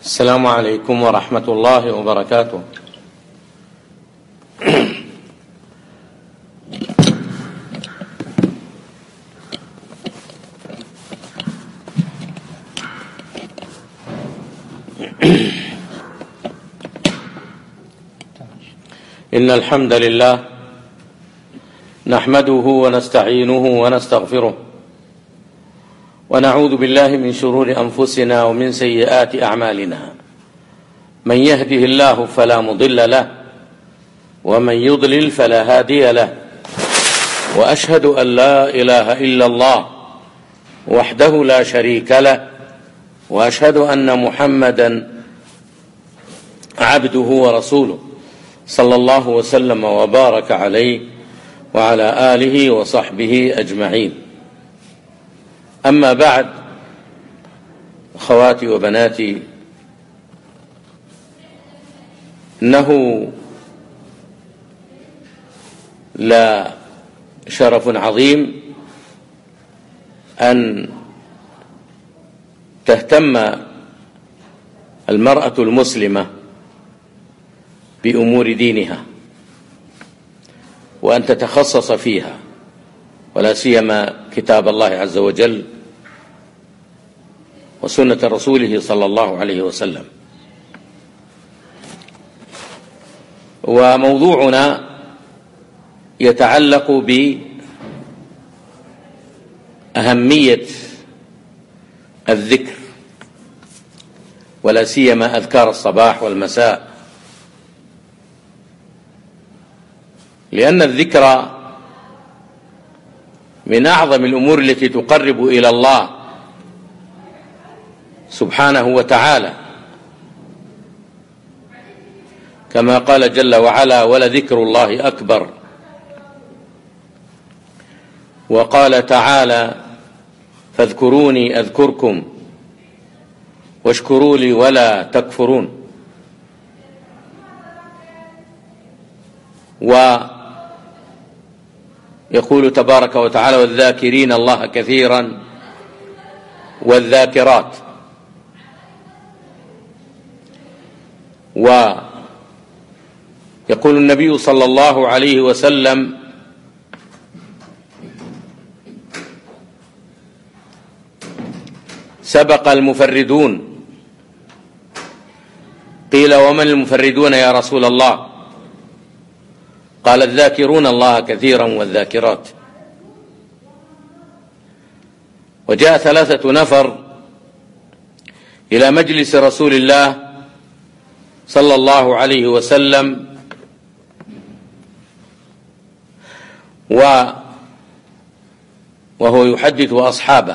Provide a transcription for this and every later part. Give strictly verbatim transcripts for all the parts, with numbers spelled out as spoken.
السلام عليكم ورحمة الله وبركاته. إن الحمد لله نحمده ونستعينه ونستغفره ونعوذ بالله من شرور أنفسنا ومن سيئات أعمالنا. من يهده الله فلا مضل له ومن يضلل فلا هادي له، وأشهد أن لا إله إلا الله وحده لا شريك له، وأشهد أن محمدا عبده ورسوله صلى الله وسلم وبارك عليه وعلى آله وصحبه أجمعين. أما بعد، أخواتي وبناتي، إنه لا شرف عظيم أن تهتم المرأة المسلمة بأمور دينها وأن تتخصص فيها، ولا سيما كتاب الله عز وجل وسنة رسوله صلى الله عليه وسلم. وموضوعنا يتعلق بأهمية الذكر، ولا سيما أذكار الصباح والمساء، لأن الذكر من أعظم الأمور التي تقرب إلى الله سبحانه وتعالى، كما قال جل وعلا: ولذكر الله أكبر. وقال تعالى: فاذكروني أذكركم واشكروا لي ولا تكفرون. ويقول تبارك وتعالى: والذاكرين الله كثيرا والذاكرات. ويقول النبي صلى الله عليه وسلم: سبق المفردون. قيل: ومن المفردون يا رسول الله؟ قال: الذاكرون الله كثيرا والذاكرات. وجاء ثلاثة نفر إلى مجلس رسول الله صلى الله عليه وسلم، وهو يحدث أصحابه.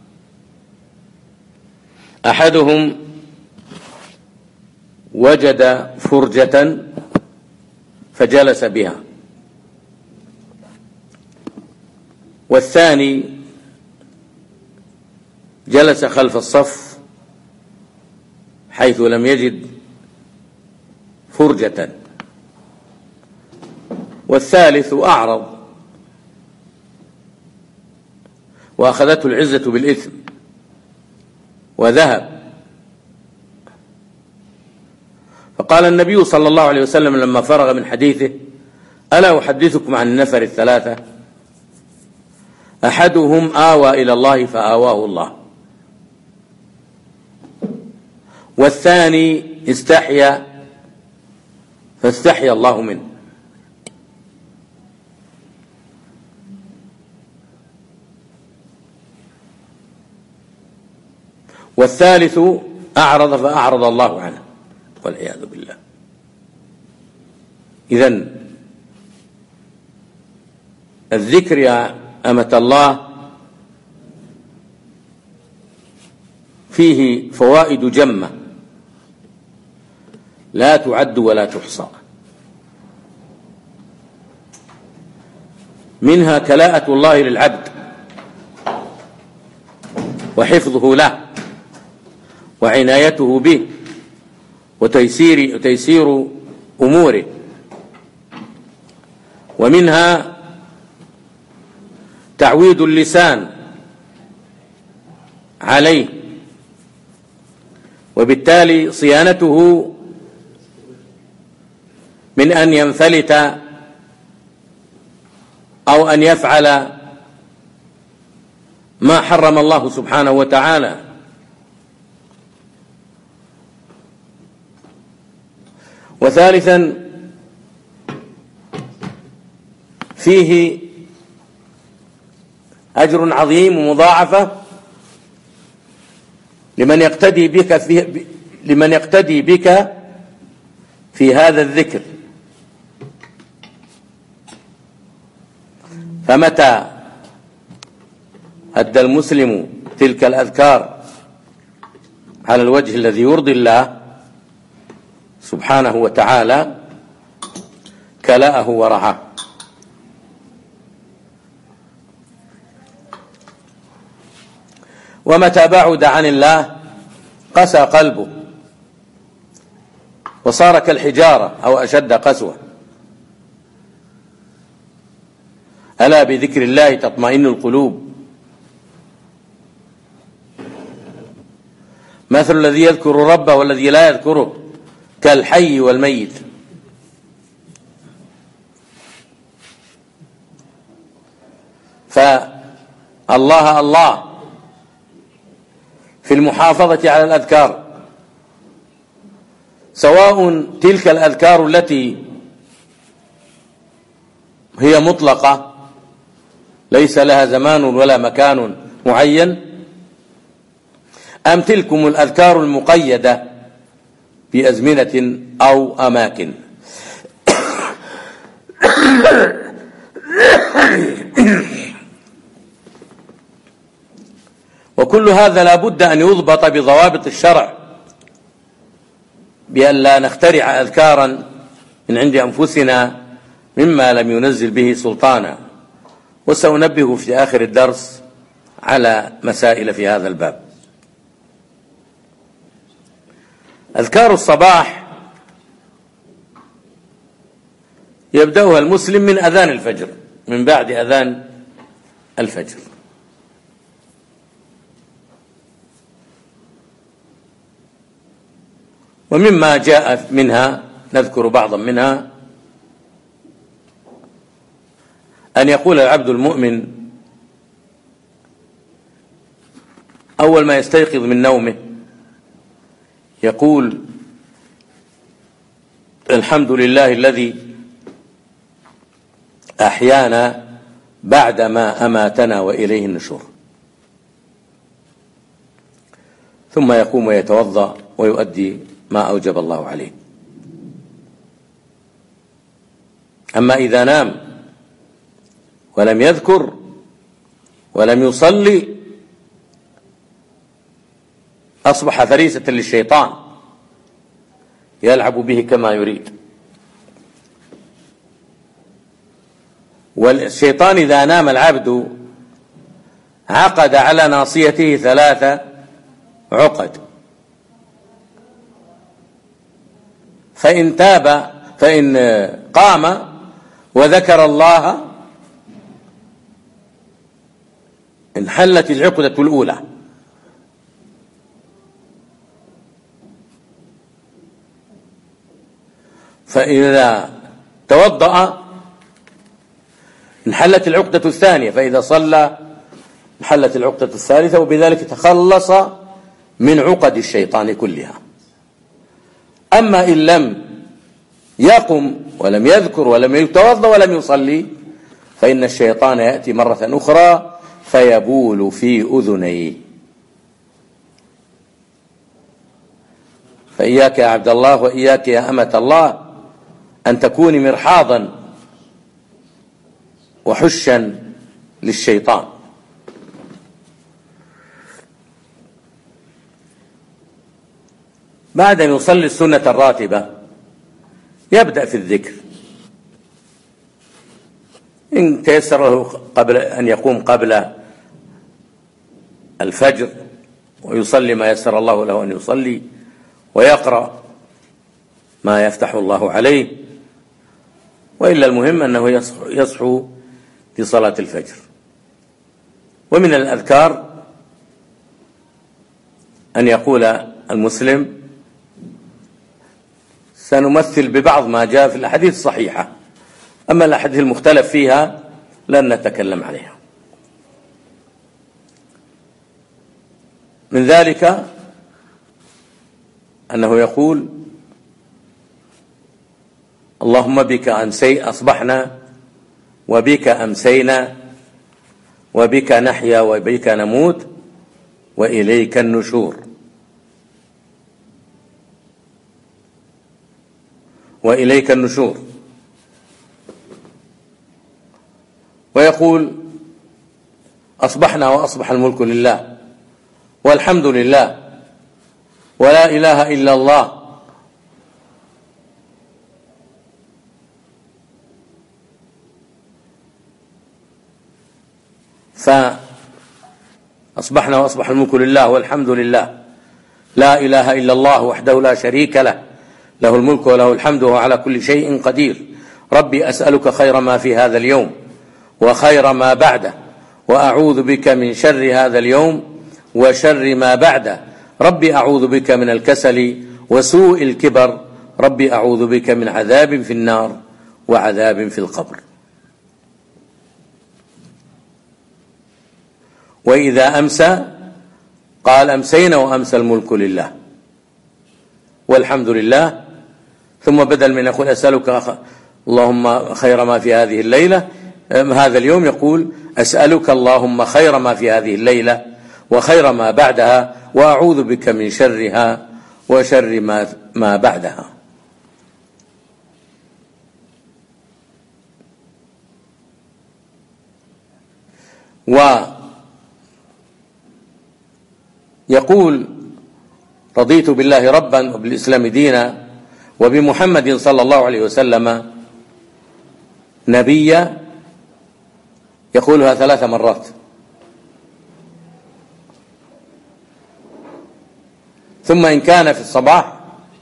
أحدهم وجد فرجة فجلس بها، والثاني جلس خلف الصف حيث لم يجد فرجة، والثالث أعرض وأخذته العزة بالإثم وذهب. فقال النبي صلى الله عليه وسلم لما فرغ من حديثه: ألا أحدثكم عن النفر الثلاثة؟ أحدهم آوى إلى الله فآواه الله، والثاني استحيا فاستحيا الله منه، والثالث أعرض فأعرض الله عنه والعياذ بالله. إذن الذكر يا أمة الله فيه فوائد جمة لا تعد ولا تحصى، منها كلاءة الله للعبد وحفظه له وعنايته به وتيسير, وتيسير أموره، ومنها تعويد اللسان عليه وبالتالي صيانته من أن ينفلت أو أن يفعل ما حرم الله سبحانه وتعالى. وثالثا فيه أجر عظيم ومضاعفة لمن يقتدي بك في لمن يقتدي بك في هذا الذكر. فمتى أدى المسلم تلك الأذكار على الوجه الذي يرضي الله سبحانه وتعالى كلأه ورعاه. ومتى بعد عن الله قسى قلبه وصار كالحجارة أو أشد قسوة. ألا بذكر الله تطمئن القلوب. مثل الذي يذكر ربه والذي لا يذكره كالحي والميت. فالله الله في المحافظة على الأذكار، سواء تلك الأذكار التي هي مطلقة ليس لها زمان ولا مكان معين، أم تلكم الأذكار المقيدة بأزمنة أو أماكن. وكل هذا لا بد أن يضبط بضوابط الشرع، بأن لا نخترع أذكارا من عند أنفسنا مما لم ينزل به سلطانا. وسأنبه في آخر الدرس على مسائل في هذا الباب. أذكار الصباح يبدأها المسلم من أذان الفجر، من بعد أذان الفجر. ومما جاء منها نذكر بعضا منها: أن يقول العبد المؤمن أول ما يستيقظ من نومه، يقول: الحمد لله الذي أحيانا بعدما أماتنا وإليه النشور. ثم يقوم ويتوضأ ويؤدي ما أوجب الله عليه. أما إذا نام ولم يذكر ولم يصلي أصبح فريسة للشيطان يلعب به كما يريد. والشيطان إذا نام العبد عقد على ناصيته ثلاثة عقد: فإن تاب فإن قام وذكر الله انحلت العقدة الأولى، فإذا توضأ انحلت العقدة الثانية، فإذا صلى انحلت العقدة الثالثة، وبذلك تخلص من عقد الشيطان كلها. أما إن لم يقم ولم يذكر ولم يتوضأ ولم يصلي فإن الشيطان يأتي مرة أخرى فيبول في أذنيه. فإياك يا عبد الله وإياك يا أمة الله أن تكوني مرحاضا وحشا للشيطان. بعد أن يصلي السنة الراتبة يبدأ في الذكر، إن تيسر له قبل أن يقوم قبل الفجر ويصلي ما يسر الله له أن يصلي، ويقرأ ما يفتح الله عليه، وإلا المهم أنه يصحو لصلاة الفجر. ومن الأذكار أن يقول المسلم سنمثل ببعض ما جاء في الأحاديث الصحيحة، أما الأحاديث المختلف فيها لن نتكلم عليها. من ذلك أنه يقول: اللهم بك أمسي أصبحنا وبك أمسينا وبك نحيا وبك نموت وإليك النشور. وإليك النشور. ويقول: أصبحنا وأصبح الملك لله والحمد لله ولا إله إلا الله فأصبحنا وأصبح الملك لله والحمد لله لا إله إلا الله وحده لا شريك له له الملك وله الحمد وهو على كل شيء قدير. ربي أسألك خير ما في هذا اليوم وخير ما بعده وأعوذ بك من شر هذا اليوم وشر ما بعده. ربي أعوذ بك من الكسل وسوء الكبر. ربي أعوذ بك من عذاب في النار وعذاب في القبر. وإذا أمسى قال: أمسينا وأمسى الملك لله والحمد لله. ثم بدل من يقول: أسألك اللهم خير ما في هذه الليلة هذا اليوم، يقول: أسألك اللهم خير ما في هذه الليلة وخير ما بعدها وأعوذ بك من شرها وشر ما, ما بعدها. ويقول: رضيت بالله ربا وبالإسلام دينا وبمحمد صلى الله عليه وسلم نبيا. يقولها ثلاث مرات. ثم إن كان في الصباح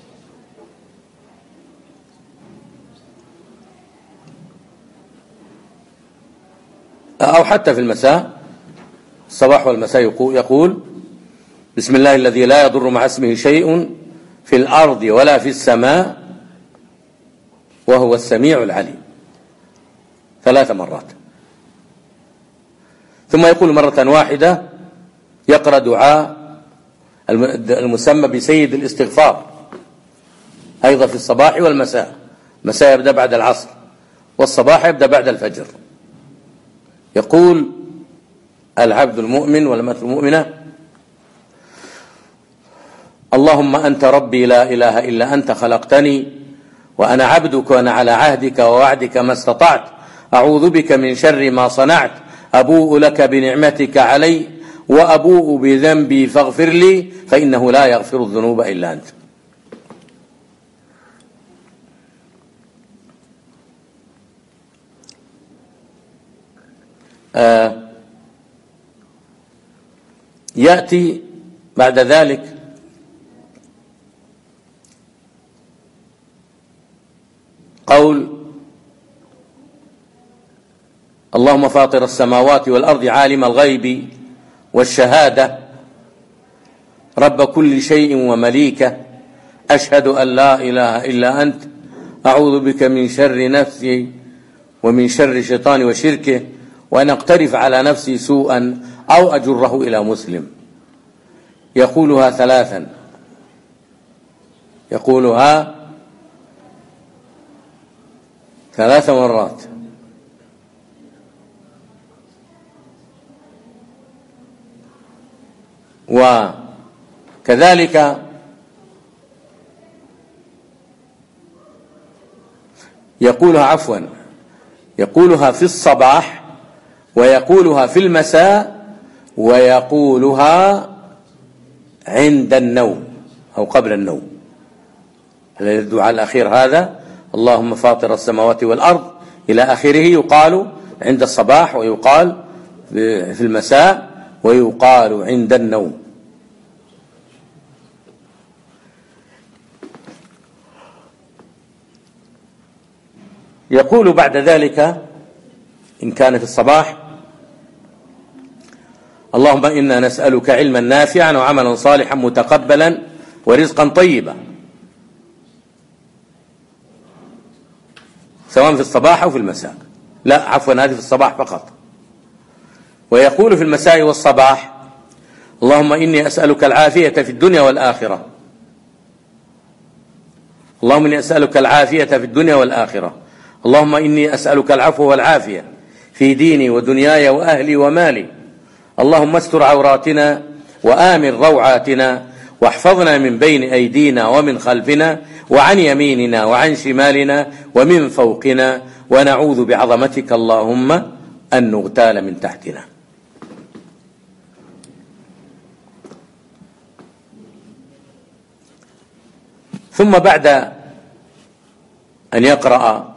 أو حتى في المساء، الصباح والمساء، يقول: بسم الله الذي لا يضر مع اسمه شيء في الأرض ولا في السماء وهو السميع العليم، ثلاث مرات. ثم يقول مرة واحدة يقرأ دعاء المسمى بسيد الاستغفار أيضا في الصباح والمساء. المساء يبدأ بعد العصر والصباح يبدأ بعد الفجر. يقول العبد المؤمن والأمة المؤمنة: اللهم أنت ربي لا إله إلا أنت خلقتني وأنا عبدك وأنا على عهدك ووعدك ما استطعت أعوذ بك من شر ما صنعت أبوء لك بنعمتك علي وأبوء بذنبي فاغفر لي فإنه لا يغفر الذنوب إلا أنت. آه يأتي بعد ذلك قول: اللهم فاطر السماوات والأرض عالم الغيب والشهادة رب كل شيء ومليكه أشهد أن لا إله إلا أنت أعوذ بك من شر نفسي ومن شر شيطاني وشركه وأن أقترف على نفسي سوءا أو أجره إلى مسلم. يقولها ثلاثا، يقولها ثلاث مرات. وكذلك يقولها عفوا يقولها في الصباح ويقولها في المساء ويقولها عند النوم أو قبل النوم. الدعاء الأخير هذا اللهم فاطر السماوات والأرض إلى آخره يقال عند الصباح ويقال في المساء ويقال عند النوم. يقول بعد ذلك إن كان في الصباح: اللهم إنا نسألك علما نافعا وعملا صالحا متقبلا ورزقا طيبا، سواء في الصباح أو في المساء. لا عفوا، هذه في الصباح فقط. ويقول في المساء والصباح: اللهم إني أسألك العافية في الدنيا والآخرة، اللهم إني أسألك العافية في الدنيا والآخرة، اللهم إني أسألك العفو والعافية في ديني ودنياي وأهلي ومالي، اللهم استر عوراتنا وآمن روعاتنا، واحفظنا من بين أيدينا ومن خلفنا وعن يميننا وعن شمالنا ومن فوقنا، ونعوذ بعظمتك اللهم أن نغتال من تحتنا. ثم بعد أن يقرأ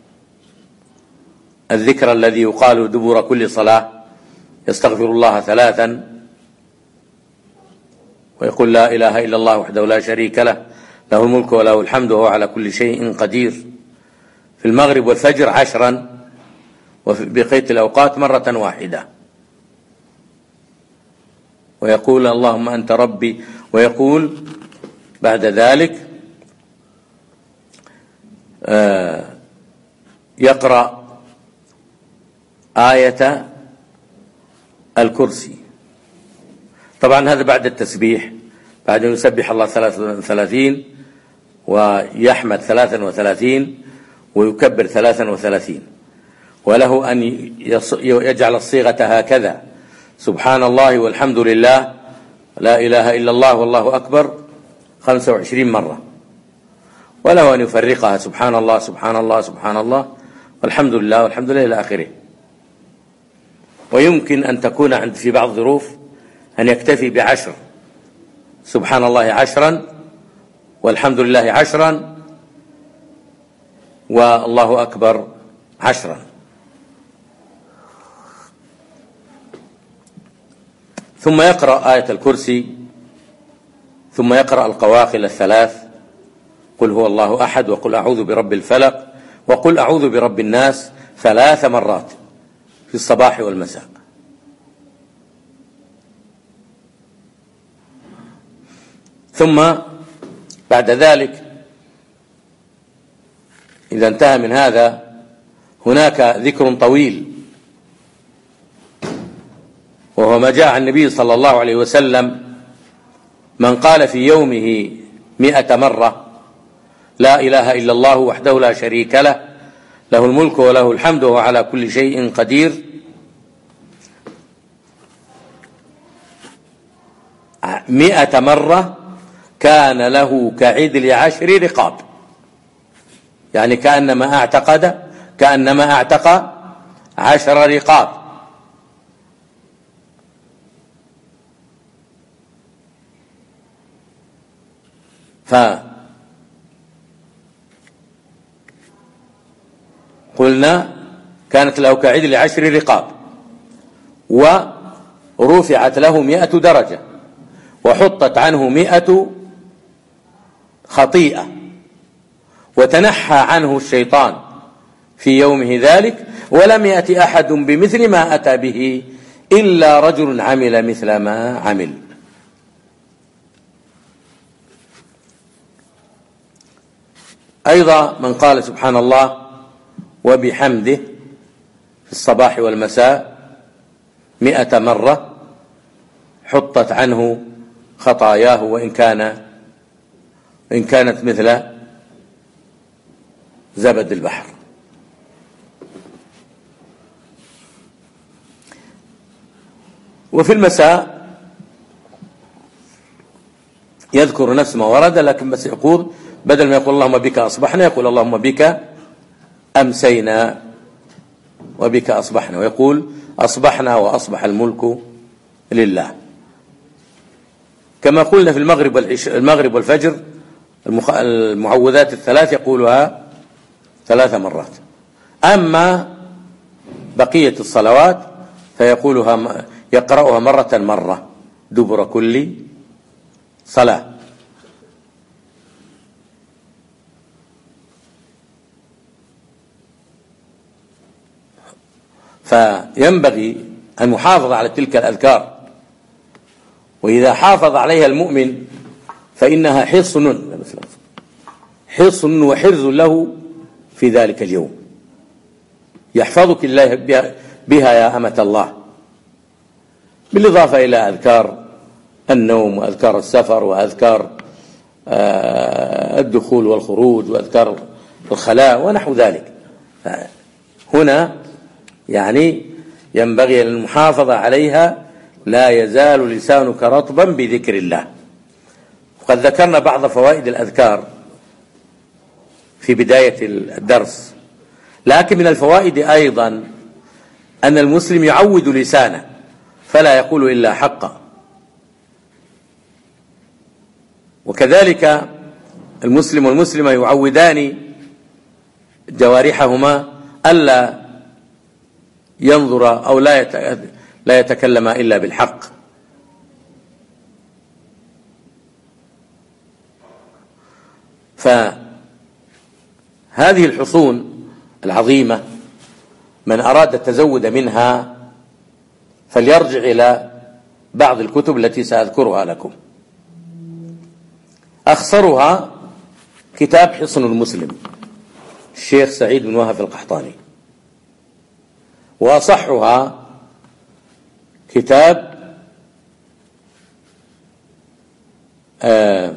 الذكر الذي يقال دبر كل صلاة، يستغفر الله ثلاثا ويقول: لا إله إلا الله وحده لا شريك له، له الملك وله الحمد وهو على كل شيء قدير. في المغرب والفجر عشرا، وفي بقية الأوقات مرة واحدة. ويقول: اللهم أنت ربي. ويقول بعد ذلك آه يقرأ آية الكرسي. طبعا هذا بعد التسبيح، بعد أن يسبح الله ثلاثة وثلاثين ويحمد ثلاثا وثلاثين ويكبر ثلاثا وثلاثين. وله أن يجعل الصيغة هكذا: سبحان الله والحمد لله لا إله إلا الله والله أكبر خمسة وعشرين مرة. وله أن يفرقها: سبحان الله سبحان الله سبحان الله والحمد لله والحمد لله إلى آخره. ويمكن أن تكون عند في بعض الظروف أن يكتفي بعشر: سبحان الله عشرا والحمد لله عشرا والله أكبر عشرا. ثم يقرأ آية الكرسي، ثم يقرأ القواقل الثلاث: قل هو الله أحد، وقل أعوذ برب الفلق، وقل أعوذ برب الناس، ثلاث مرات في الصباح والمساء. ثم بعد ذلك إذا انتهى من هذا هناك ذكر طويل، وهو ما جاء عن النبي صلى الله عليه وسلم: من قال في يومه مئة مرة لا إله إلا الله وحده لا شريك له، له الملك وله الحمد وهو على كل شيء قدير، مئة مرة كان له كعدل عشر رقاب، يعني كأنما اعتقد كأنما اعتق عشر رقاب. فقلنا كانت له كعدل عشر رقاب، ورفعت له مئة درجة، وحطت عنه مئة خطيئة، وتنحى عنه الشيطان في يومه ذلك، ولم يأتي أحد بمثل ما أتى به إلا رجل عمل مثل ما عمل. أيضا من قال سبحان الله وبحمده في الصباح والمساء مئة مرة حطت عنه خطاياه، وإن كان إن كانت مثل زبد البحر. وفي المساء يذكر نفس ما ورد، لكن بس يقول بدل ما يقول اللهم بك أصبحنا يقول اللهم بك أمسينا وبك أصبحنا، ويقول أصبحنا وأصبح الملك لله. كما قلنا في المغرب المغرب والفجر المعوذات الثلاث يقولها ثلاث مرات. أما بقية الصلوات فيقولها يقرأها مرة مرة دبر كل صلاة. فينبغي أن نحافظ على تلك الأذكار، وإذا حافظ عليها المؤمن فإنها حصن حصن وحرز له في ذلك اليوم، يحفظك الله بها يا أمة الله، بالإضافة إلى أذكار النوم وأذكار السفر وأذكار الدخول والخروج وأذكار الخلاء ونحو ذلك. هنا يعني ينبغي المحافظة عليها، لا يزال لسانك رطبا بذكر الله. وقد ذكرنا بعض فوائد الأذكار في بداية الدرس، لكن من الفوائد أيضا أن المسلم يعود لسانه فلا يقول إلا حقا، وكذلك المسلم والمسلمة يعودان جوارحهما ألا ينظر أو لا يتكلم إلا بالحق. فهذه الحصون العظيمة من أراد التزود منها فليرجع إلى بعض الكتب التي سأذكرها لكم. أخصرها كتاب حصن المسلم الشيخ سعيد بن وهب القحطاني، وأصحها كتاب آه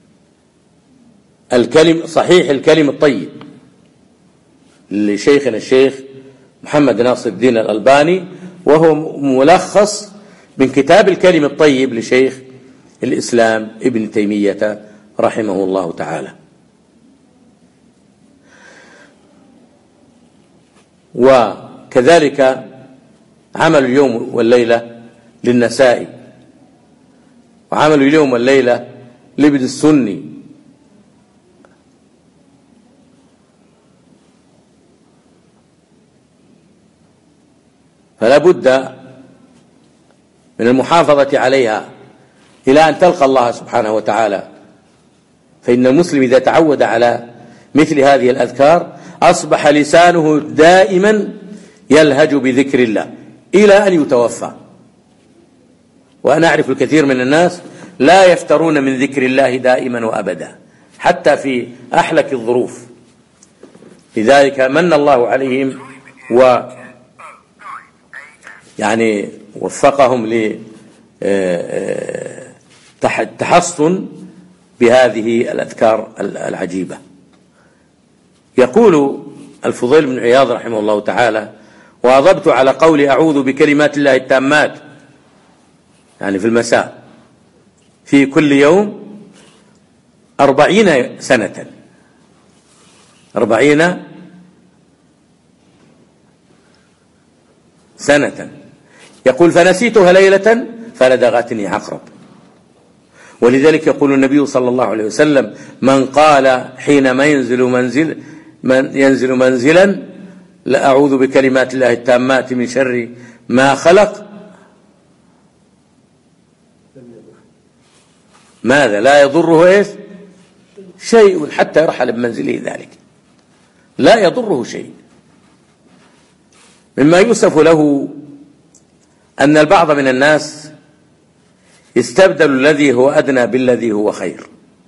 الكلم صحيح الكلم الطيب لشيخنا الشيخ محمد ناصر الدين الألباني، وهو ملخص من كتاب الكلم الطيب لشيخ الإسلام ابن تيمية رحمه الله تعالى. وكذلك عمل اليوم والليلة للنسائي، وعمل اليوم والليلة لابن السني، فلا بد من المحافظة عليها إلى أن تلقى الله سبحانه وتعالى. فإن المسلم إذا تعود على مثل هذه الأذكار أصبح لسانه دائما يلهج بذكر الله إلى أن يتوفى. وأنا أعرف الكثير من الناس لا يفترون من ذكر الله دائما وأبدا حتى في أحلك الظروف، لذلك من الله عليهم و يعني وفقهم لتحصن بهذه الأذكار العجيبة. يقول الفضيل بن عياض رحمه الله تعالى: وأضبت على قول أعوذ بكلمات الله التامات، يعني في المساء في كل يوم أربعين سنة، أربعين سنة. يقول: فنسيتها ليلة فلدغتني عقرب. ولذلك يقول النبي صلى الله عليه وسلم: من قال حينما ينزل منزل من ينزل منزلا لأعوذ بكلمات الله التامات من شر ما خلق، ماذا؟ لا يضره إيش؟ شيء حتى يرحل بمنزله ذلك، لا يضره شيء. مما يوصف له أن البعض من الناس يستبدل الذي هو أدنى بالذي هو خير،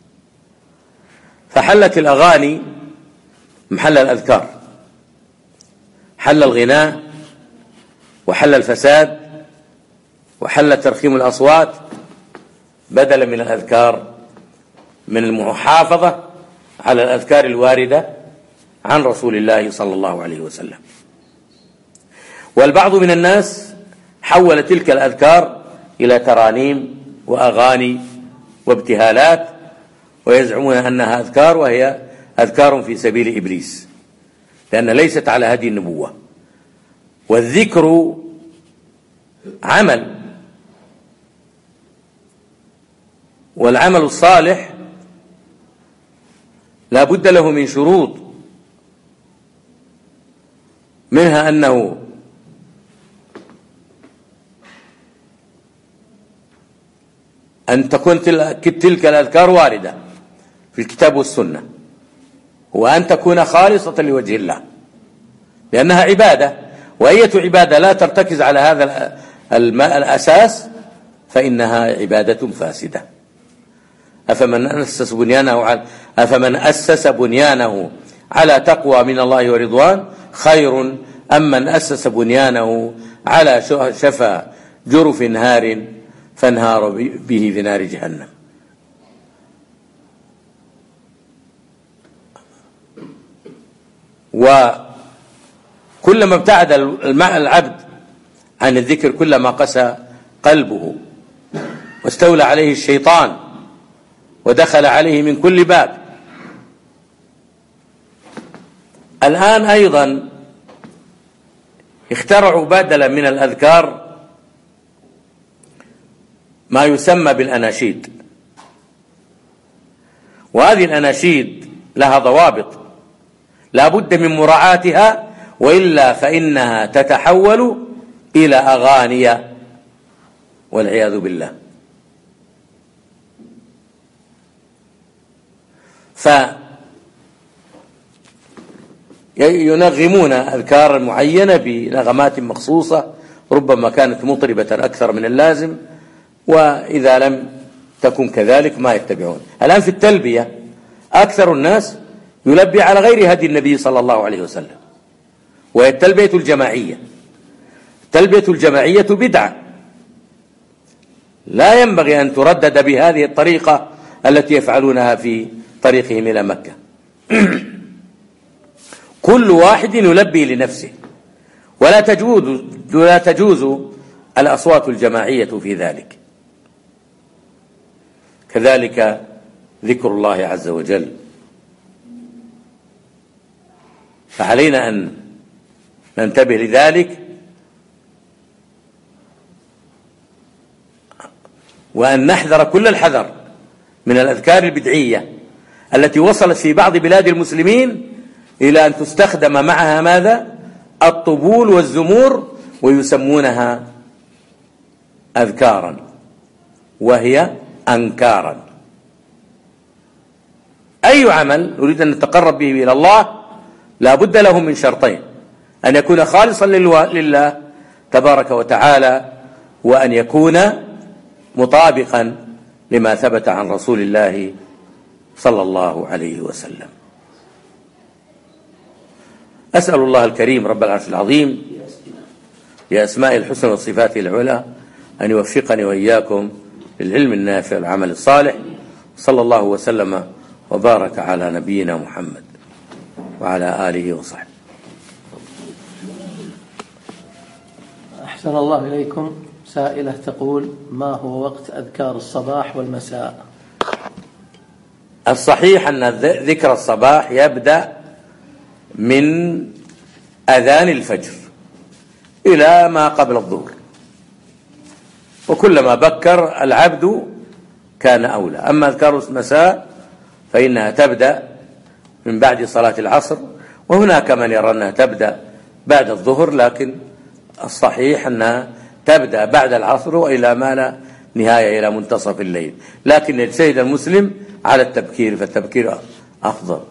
فحلت الأغاني محل الأذكار، حل الغناء وحل الفساد وحل ترخيم الأصوات، بدلا من الأذكار، من المحافظة على الأذكار الواردة عن رسول الله صلى الله عليه وسلم. والبعض من الناس حول تلك الأذكار إلى ترانيم وأغاني وابتهالات، ويزعمون أنها أذكار، وهي أذكار في سبيل إبليس، لأن ليست على هدي النبوة. والذكر عمل، والعمل الصالح لا بد له من شروط، منها أنه أن تكون تلك الأذكار واردة في الكتاب والسنة، وأن تكون خالصة لوجه الله، لأنها عبادة، وأية عبادة لا ترتكز على هذا الأساس فإنها عبادة فاسدة. أفمن أسس بنيانه على أفمن أسس بنيانه على تقوى من الله ورضوان خير أم من أسس بنيانه على شفا جرف نهار فانهار به في نار جهنم. وكلما ابتعد العبد عن الذكر كلما قسى قلبه واستولى عليه الشيطان ودخل عليه من كل باب. الآن أيضا اخترعوا بدلا من الأذكار ما يسمى بالأناشيد، وهذه الأناشيد لها ضوابط لا بد من مراعاتها، وإلا فإنها تتحول إلى أغاني والعياذ بالله. فينغمون أذكار معينة بنغمات مخصوصة ربما كانت مطربة أكثر من اللازم، وإذا لم تكن كذلك ما يتبعون. الآن في التلبية أكثر الناس يلبي على غير هدي النبي صلى الله عليه وسلم، وهي التلبية الجماعية. التلبية الجماعية بدعة لا ينبغي أن تردد بهذه الطريقة التي يفعلونها في طريقهم إلى مكة. كل واحد يلبي لنفسه، ولا تجوز ولا تجوز الأصوات الجماعية في ذلك. كذلك ذكر الله عز وجل، فعلينا أن ننتبه لذلك، وأن نحذر كل الحذر من الأذكار البدعية التي وصلت في بعض بلاد المسلمين إلى أن تستخدم معها ماذا؟ الطبول والزمور، ويسمونها أذكارا وهي أنكارا. أي عمل نريد أن نتقرب به إلى الله لا بد له من شرطين: أن يكون خالصا لله تبارك وتعالى، وأن يكون مطابقا لما ثبت عن رسول الله صلى الله عليه وسلم. أسأل الله الكريم رب العرش العظيم بأسماء الحسنى وصفاته العلى أن يوفقني وإياكم للعلم النافع والعمل الصالح. صلى الله وسلم وبارك على نبينا محمد وعلى آله وصحبه. أحسن الله إليكم. سائلة تقول: ما هو وقت أذكار الصباح والمساء؟ الصحيح أن ذكر الصباح يبدأ من أذان الفجر إلى ما قبل الظهر، وكلما بكر العبد كان أولى. أما أذكار المساء فإنها تبدأ من بعد صلاة العصر، وهناك من يرى أنها تبدأ بعد الظهر، لكن الصحيح أنها تبدأ بعد العصر وإلى ما لا نهاية إلى منتصف الليل، لكن يجتهد المسلم على التبكير، فالتبكير أفضل.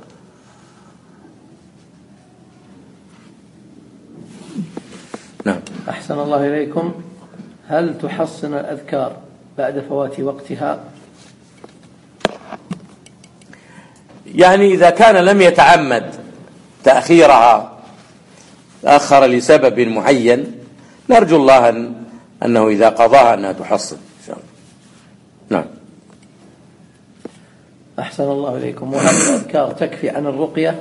نعم. أحسن الله إليكم. هل تحصن الأذكار بعد فوات وقتها؟ يعني إذا كان لم يتعمد تأخيرها، تأخر لسبب معين، نرجو الله أن أنه إذا قضاها أنها تحصن إن شاء الله. نعم. أحسن الله إليكم. وهل الأذكار تكفي عن الرقية؟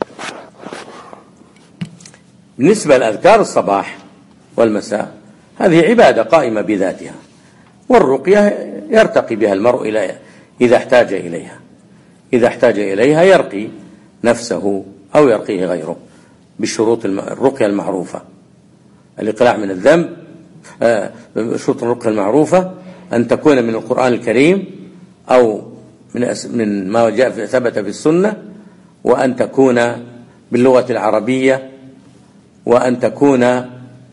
بالنسبة لأذكار الصباح والمساء هذه عبادة قائمة بذاتها، والرقية يرتقي بها المرء إليها إذا احتاج إليها. إذا احتاج إليها يرقي نفسه أو يرقيه غيره بالشروط الرقية المعروفة: الإقلاع من الذنب، شروط الرقية المعروفة أن تكون من القرآن الكريم أو من من ما جاء ثبت في السنة، وأن تكون باللغة العربية، وأن تكون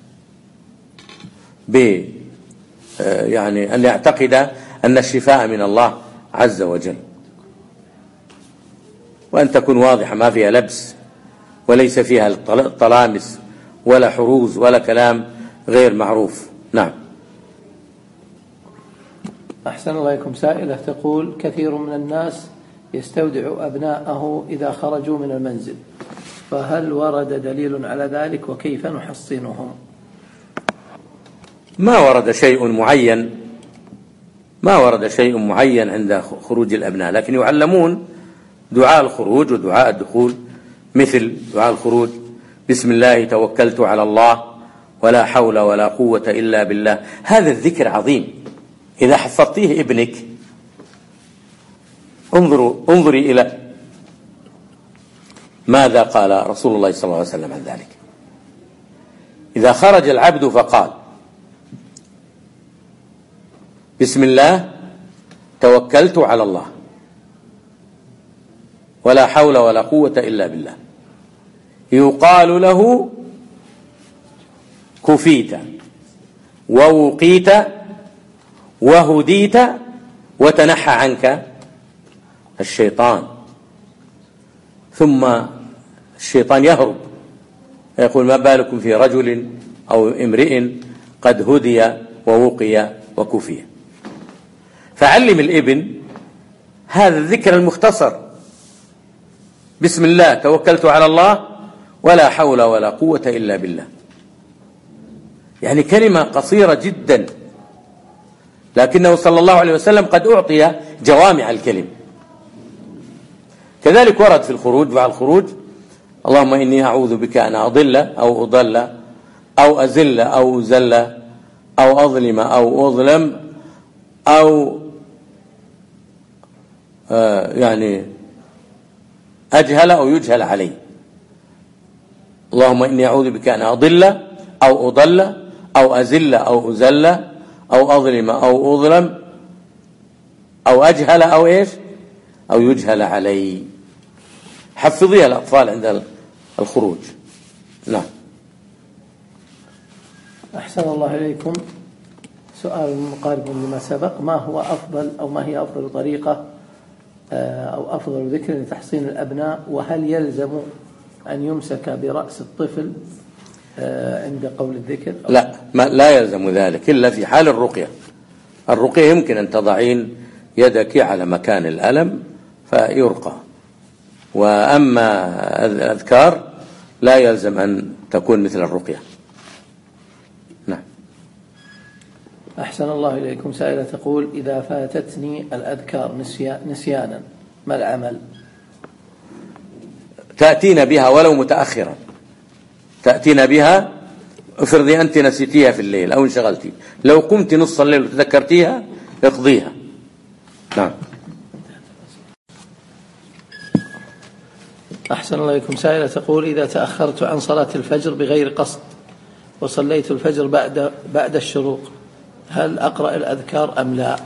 ب يعني أن يعتقد أن الشفاء من الله عز وجل، وأن تكون واضحة ما فيها لبس وليس فيها الطلامس ولا حروز ولا كلام غير معروف. نعم. أحسن الله إليكم. سائلة تقول: كثير من الناس يستودع أبناءه إذا خرجوا من المنزل، فهل ورد دليل على ذلك وكيف نحصنهم؟ ما ورد شيء معين ما ورد شيء معين عند خروج الأبناء، لكن يعلمون دعاء الخروج ودعاء الدخول، مثل دعاء الخروج: بسم الله توكلت على الله ولا حول ولا قوة إلا بالله. هذا الذكر عظيم، إذا حفظتيه ابنك انظروا انظري إلى ماذا قال رسول الله صلى الله عليه وسلم عن ذلك. إذا خرج العبد فقال: بسم الله توكلت على الله ولا حول ولا قوة إلا بالله، يقال له: كفيت ووقيت وهديت وتنحى عنك الشيطان. ثم الشيطان يهرب، يقول: ما بالكم في رجل أو امرئ قد هدي ووقي وكفي. فعلم الابن هذا الذكر المختصر: بسم الله توكلت على الله ولا حول ولا قوة إلا بالله. يعني كلمة قصيرة جدا، لكنه صلى الله عليه وسلم قد أعطي جوامع الكلم. كذلك ورد في الخروج دعاء الخروج: اللهم إني أعوذ بك أن أضل أو أضل أو أزل أو أزل أو أظلم أو أظلم أو آه يعني أجهل أو يجهل علي. اللهم إني أعوذ بك أن أضل أو أضل أو أزل أو أزل أو أظلم أو أظلم أو أجهل أو إيش أو يجهل علي. حفظيها الأطفال عند الخروج. نعم. أحسن الله إليكم. سؤال مقارب لما سبق: ما هو أفضل أو ما هي أفضل طريقة أو أفضل ذكر لتحصين الأبناء، وهل يلزم أن يمسك برأس الطفل عند قول الذكر؟ لا، ما لا يلزم ذلك إلا في حال الرقية. الرقية يمكن أن تضعين يدك على مكان الألم فيرقى، وأما الأذكار لا يلزم أن تكون مثل الرقية. نعم. أحسن الله إليكم. سائلة تقول: إذا فاتتني الأذكار نسيانا ما العمل؟ تأتين بها ولو متأخرا، تأتين بها. افرضي أنت نسيتيها في الليل أو انشغلتي، لو قمت نص الليل وتذكرتيها اقضيها. نعم. أحسن الله إليكم. سائلة تقول: إذا تأخرت عن صلاة الفجر بغير قصد وصليت الفجر بعد بعد الشروق، هل أقرأ الأذكار أم لا؟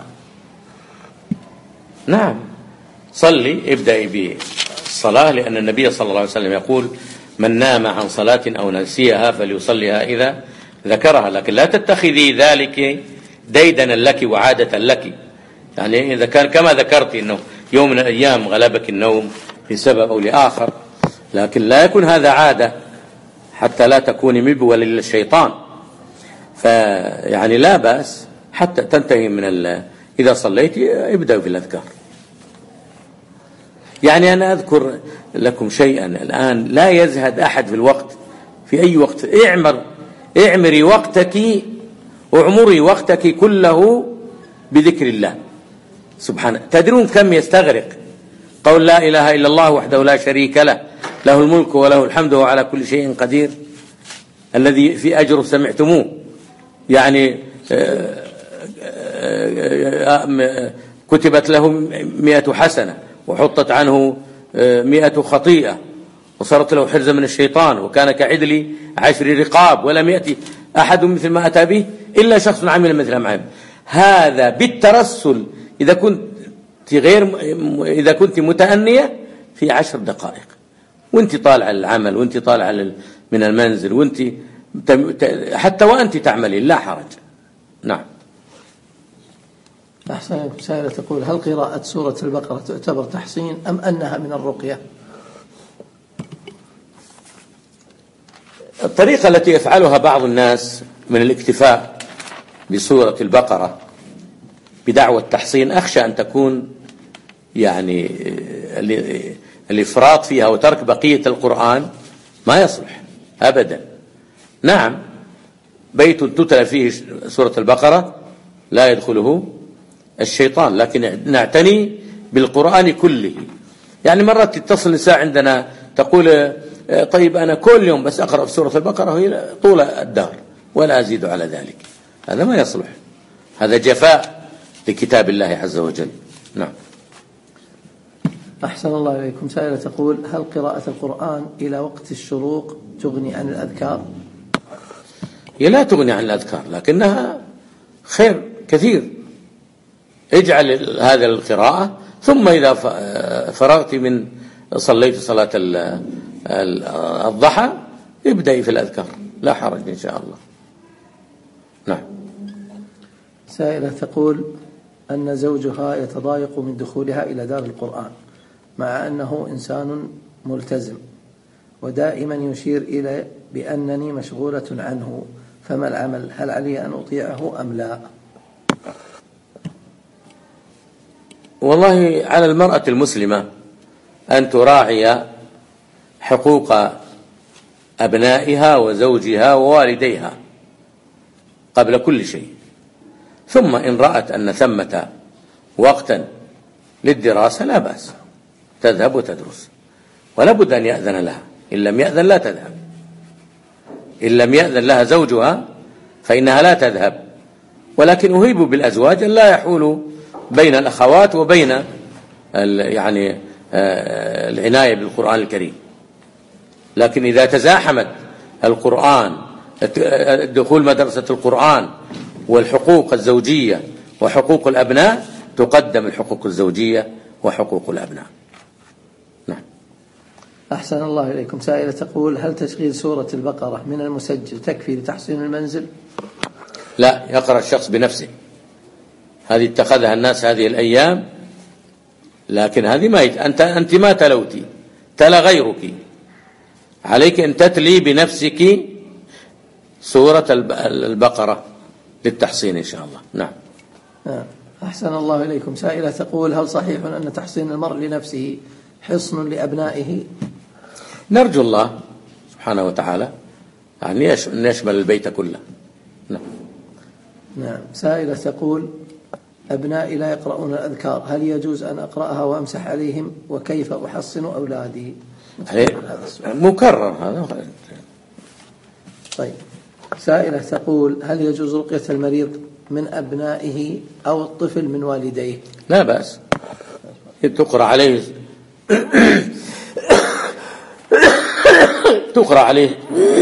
نعم، صلي، ابدأي بالصلاة، لأن النبي صلى الله عليه وسلم يقول: من نام عن صلاة أو نسيها فليصليها إذا ذكرها. لكن لا تتخذي ذلك ديدنا لك وعادة لك. يعني إذا كان كما ذكرت أنه يوم من الأيام غلبك النوم في سبب أو لآخر، لكن لا يكون هذا عادة حتى لا تكوني مبولة للشيطان. فيعني لا بأس حتى تنتهي من ال... إذا صليت ابدأ بالأذكار. يعني أنا أذكر لكم شيئا الآن: لا يزهد أحد في الوقت، في أي وقت اعمر اعمري وقتك واعمري وقتك كله بذكر الله سبحانه. تدرون كم يستغرق قول لا إله إلا الله وحده لا شريك له له الملك وله الحمد وهو على كل شيء قدير، الذي في أجره سمعتموه. يعني كتبت له مئة حسنة وحطت عنه مئة خطيئة وصارت له حرزة من الشيطان، وكان كعدل عشر رقاب، ولم يأتي أحد مثل ما أتى به إلا شخص عمل مثل ما عمل. هذا بالترسل إذا كنت غير إذا كنت متأنية في عشر دقائق، وانت طالع العمل وانت طالع من المنزل وانت حتى وانت تعملين لا حرج. نعم. أحسن. سائلة تقول: هل قراءة سورة البقرة تعتبر تحصين أم أنها من الرقية؟ الطريقة التي يفعلها بعض الناس من الاكتفاء بسورة البقرة بدعوى التحصين أخشى أن تكون يعني الإفراط فيها وترك بقية القرآن ما يصلح أبدا. نعم، بيت تتلى فيه سورة البقرة لا يدخله الشيطان، لكن نعتني بالقرآن كله. يعني مرات تتصل النساء عندنا تقول طيب أنا كل يوم بس أقرأ في سورة البقرة هي طول الدهر ولا أزيد على ذلك، هذا ما يصلح، هذا جفاء لكتاب الله عز وجل. نعم. أحسن الله إليكم. سائلة تقول: هل قراءة القرآن إلى وقت الشروق تغني عن الأذكار؟ هي لا تغني عن الأذكار، لكنها خير كثير. اجعل هذا القراءة، ثم إذا فرغت من صليت صلاة الضحى ابدأي في الأذكار، لا حرج إن شاء الله. نعم. سائلة تقول أن زوجها يتضايق من دخولها إلى دار القرآن مع أنه إنسان ملتزم، ودائما يشير إلى بأنني مشغولة عنه، فما العمل؟ هل علي أن أطيعه أم لا؟ والله على المرأة المسلمة أن تراعي حقوق أبنائها وزوجها ووالديها قبل كل شيء، ثم إن رأت أن ثمة وقتا للدراسة لا بأس، تذهب وتدرس، ولا بد أن يأذن لها، إن لم يأذن لا تذهب، إن لم يأذن لها زوجها فإنها لا تذهب. ولكن أهيب بالأزواج أن لا يحول بين الأخوات وبين يعني العناية بالقرآن الكريم. لكن إذا تزاحمت القرآن، دخول مدرسة القرآن والحقوق الزوجية وحقوق الأبناء، تقدم الحقوق الزوجية وحقوق الأبناء. نعم. أحسن الله إليكم. سائلة تقول: هل تشغيل سورة البقرة من المسجل تكفي لتحسين المنزل؟ لا، يقرأ الشخص بنفسه، هذه اتخذها الناس هذه الأيام، لكن هذه ما يت... أنت أنت ما تلوتي، تلا غيرك، عليك أن تتلي بنفسك سورة البقرة للتحصين إن شاء الله. نعم. أحسن الله إليكم. سائلة تقول: هل صحيح أن تحصين المرء لنفسه حصن لأبنائه؟ نرجو الله سبحانه وتعالى أن يشمل البيت كله. نعم. نعم. سائلة تقول: أبنائي لا يقرؤون الأذكار، هل يجوز أن أقرأها وأمسح عليهم؟ وكيف أحصن أولادي؟ مكرر هذا. طيب. سائلة تقول: هل يجوز رقية المريض من أبنائه أو الطفل من والديه؟ لا بأس، تقرأ عليه تقرأ عليه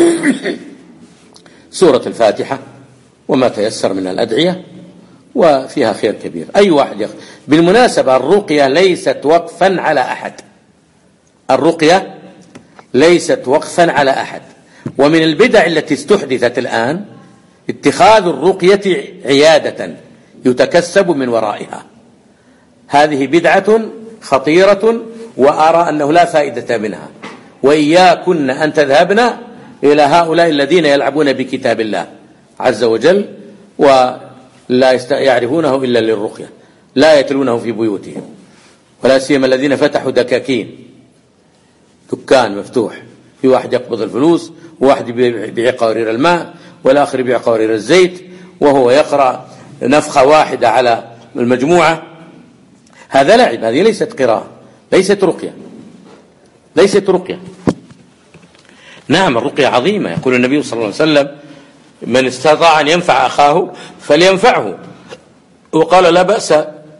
سورة الفاتحة وما تيسر من الأدعية، وفيها خير كبير. أي واحد يخ... بالمناسبة الرقية ليست وقفا على أحد، الرقية ليست وقفا على أحد. ومن البدع التي استحدثت الآن اتخاذ الرقية عيادة يتكسب من ورائها، هذه بدعة خطيرة، وأرى أنه لا فائدة منها. وإياكن أن تذهبن إلى هؤلاء الذين يلعبون بكتاب الله عز وجل ولا يعرفونه إلا للرقية، لا يتلونه في بيوتهم، ولا سيما الذين فتحوا دكاكين، دكان مفتوح، في واحد يقبض الفلوس، وواحد يبيع قوارير الماء، والآخر يبيع قوارير الزيت، وهو يقرأ نفخة واحدة على المجموعة. هذا لعب، هذه ليست قراءة، ليست رقية، ليست رقية. نعم الرقية عظيمة، يقول النبي صلى الله عليه وسلم: من استطاع أن ينفع أخاه فلينفعه. وقال: لا بأس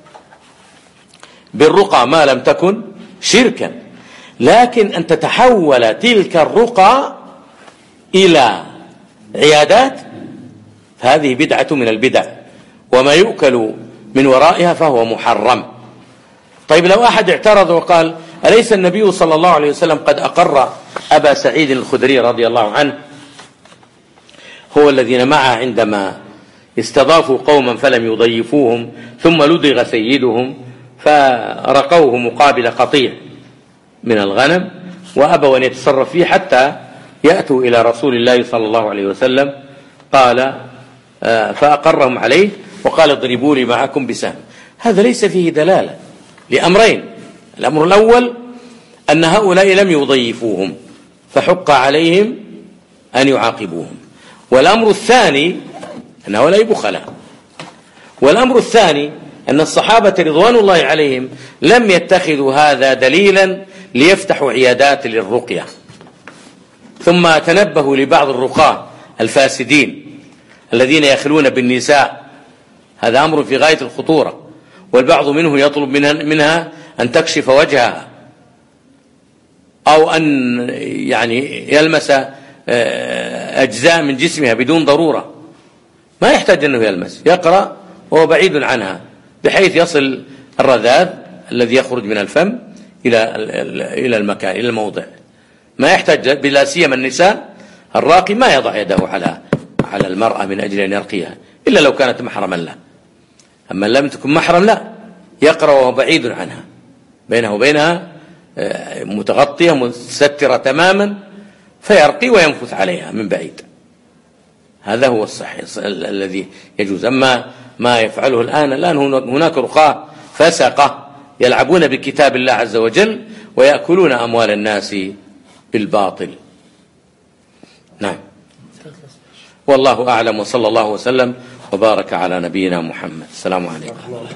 بالرقى ما لم تكن شركا. لكن أن تتحول تلك الرقى إلى عيادات هذه بدعة من البدع، وما يؤكل من ورائها فهو محرم. طيب لو أحد اعترض وقال: أليس النبي صلى الله عليه وسلم قد أقر أبا سعيد الخدري رضي الله عنه، هو الذين معه عندما استضافوا قوما فلم يضيفوهم، ثم لدغ سيدهم فرقوه مقابل قطيع من الغنم، وأبوا أن يتصرف فيه حتى يأتوا إلى رسول الله صلى الله عليه وسلم، قال فأقرهم عليه، وقال اضربوا لي معكم بسهم. هذا ليس فيه دلالة لأمرين: الأمر الأول أن هؤلاء لم يضيفوهم فحق عليهم أن يعاقبوهم، والأمر الثاني أن هؤلاء بخلاء، والأمر الثاني أن الصحابة رضوان الله عليهم لم يتخذوا هذا دليلا ليفتحوا عيادات للرقية. ثم تنبهوا لبعض الرقاة الفاسدين الذين يخلون بالنساء، هذا أمر في غاية الخطورة، والبعض منه يطلب منها أن تكشف وجهها أو أن يعني يلمس أجزاء من جسمها بدون ضرورة، ما يحتاج أنه يلمس، يقرأ وهو بعيد عنها بحيث يصل الرذاذ الذي يخرج من الفم إلى إلى المكان، إلى الموضع، ما يحتاج. بلا سيما النساء الراقي ما يضع يده على على المرأة من أجل أن يرقيها إلا لو كانت محرما له، أما لم تكن محرم لا، يقرأ وهو بعيد عنها، بينه وبينها متغطية مستترة تماما، فيرقي وينفث عليها من بعيد. هذا هو الصحيح الذي يجوز. أما ما يفعله الآن الآن هناك رقاة فسقة يلعبون بكتاب الله عز وجل ويأكلون أموال الناس بالباطل. نعم، والله أعلم، وصلى الله وسلم وبارك على نبينا محمد. السلام عليكم.